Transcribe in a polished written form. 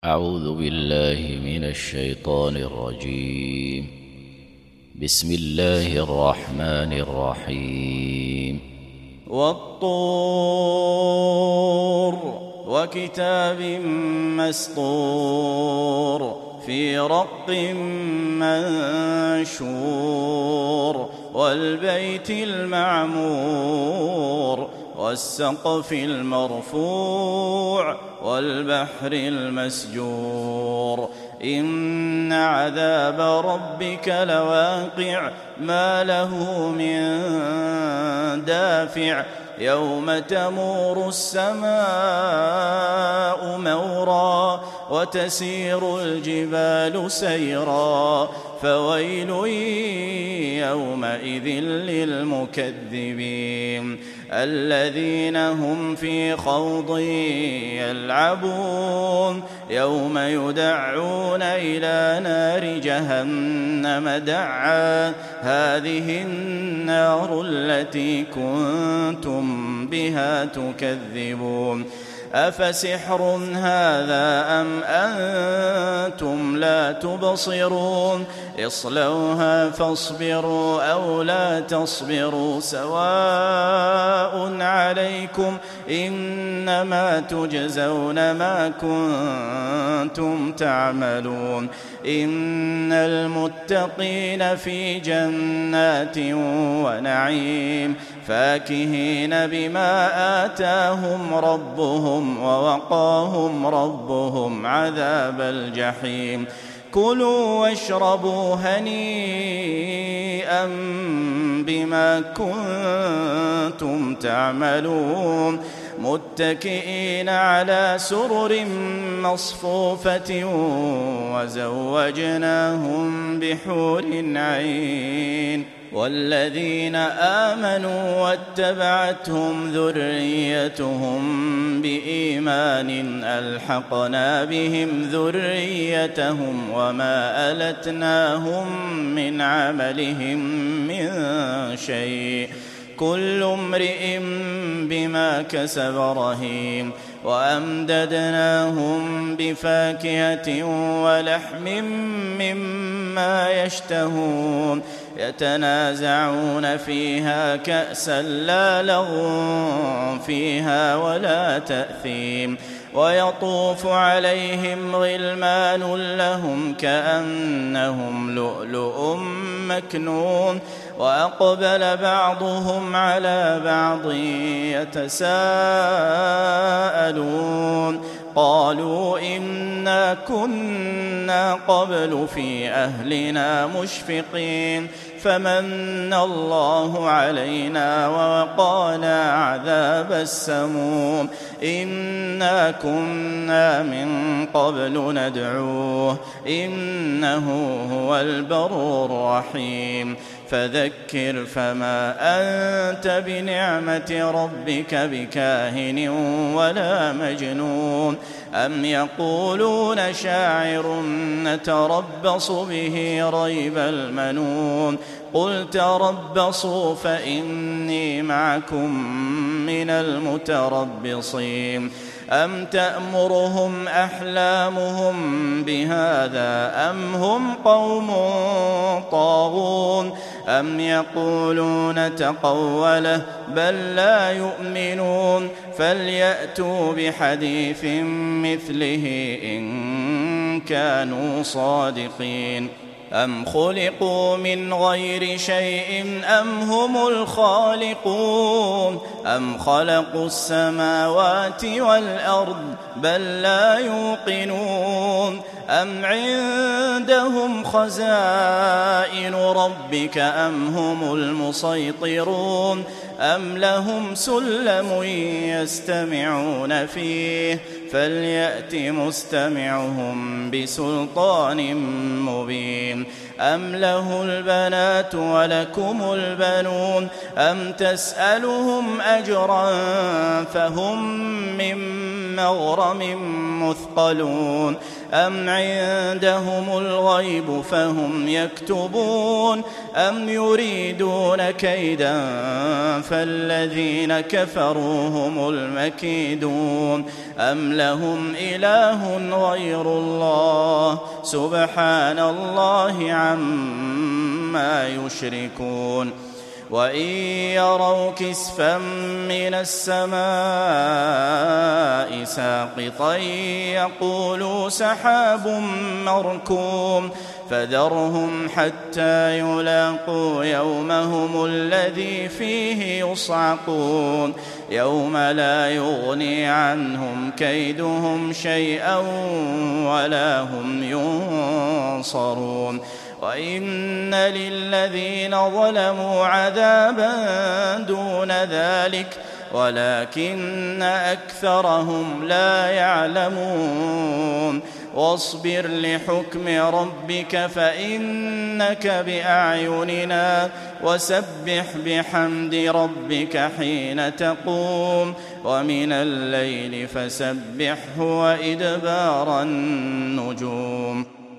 أعوذ بالله من الشيطان الرجيم. بسم الله الرحمن الرحيم. والطور وكتاب مسطور في رق منشور والبيت المعمور والسقف المرفوع والبحر المسجور إن عذاب ربك لواقع ما له من دافع يوم تمور السماء مورا وتسير الجبال سيرا فويل يومئذ للمكذبين الذين هم في خوض يلعبون يوم يدعون إلى نار جهنم دعا هذه النار التي كنتم بها تكذبون أفسحر هذا أم أنتم لا تبصرون اصلوها فاصبروا أو لا تصبروا سواء عليكم إنما تجزون ما كنتم تعملون إن المتقين في جنات ونعيم فاكهين بما آتاهم ربهم ووقاهم ربهم عذاب الجحيم كلوا واشربوا هنيئا بما كنتم تعملون متكئين على سرر مصفوفة وزوجناهم بحور عين والذين آمنوا واتبعتهم ذريتهم بإيمان ألحقنا بهم ذريتهم وما ألتناهم من عملهم من شيء كل امرئ بما كسب رهين وأمددناهم بفاكهة ولحم مما يشتهون يتنازعون فيها كأسا لا لغو فيها ولا تأثيم ويطوف عليهم غلمان لهم كأنهم لؤلؤ مكنون وأقبل بعضهم على بعض يتساءلون قالوا إنا كنا قبل في أهلنا مشفقين فمن الله علينا ووقانا عذاب السموم إنا كنا من قبل ندعوه إنه هو البر الرحيم فذكر فما أنت بنعمة ربك بكاهن ولا مجنون أم يقولون شاعر نتربص به ريب المنون قل تربصوا فإني معكم من المتربصين أم تأمرهم أحلامهم بهذا أم هم قوم طاغون أم يقولون تقوله بل لا يؤمنون فليأتوا بحديث مثله إن كانوا صادقين أم خلقوا من غير شيء أم هم الخالقون أم خلقوا السماوات والأرض بل لا يوقنون أم عندهم خزائن ربك أم هم المسيطرون أم لهم سلم يستمعون فيه فليأت مستمعهم بسلطان مبين أم له البنات ولكم البنون أم تسألهم أجرا فهم من مغرم مثقلون أم عندهم الغيب فهم يكتبون أم يريدون كيدا فالذين كفروا هم المكيدون أم لهم إله غير الله سبحان الله عما يشركون وإن يروا كسفا من السماء ساقطا يقولوا سحاب مركوم فذرهم حتى يلاقوا يومهم الذي فيه يصعقون يوم لا يغني عنهم كيدهم شيئا ولا هم ينصرون وإن للذين ظلموا عذابا دون ذلك ولكن أكثرهم لا يعلمون واصبر لحكم ربك فإنك بأعيننا وسبح بحمد ربك حين تقوم ومن الليل فسبحه وإدبار النجوم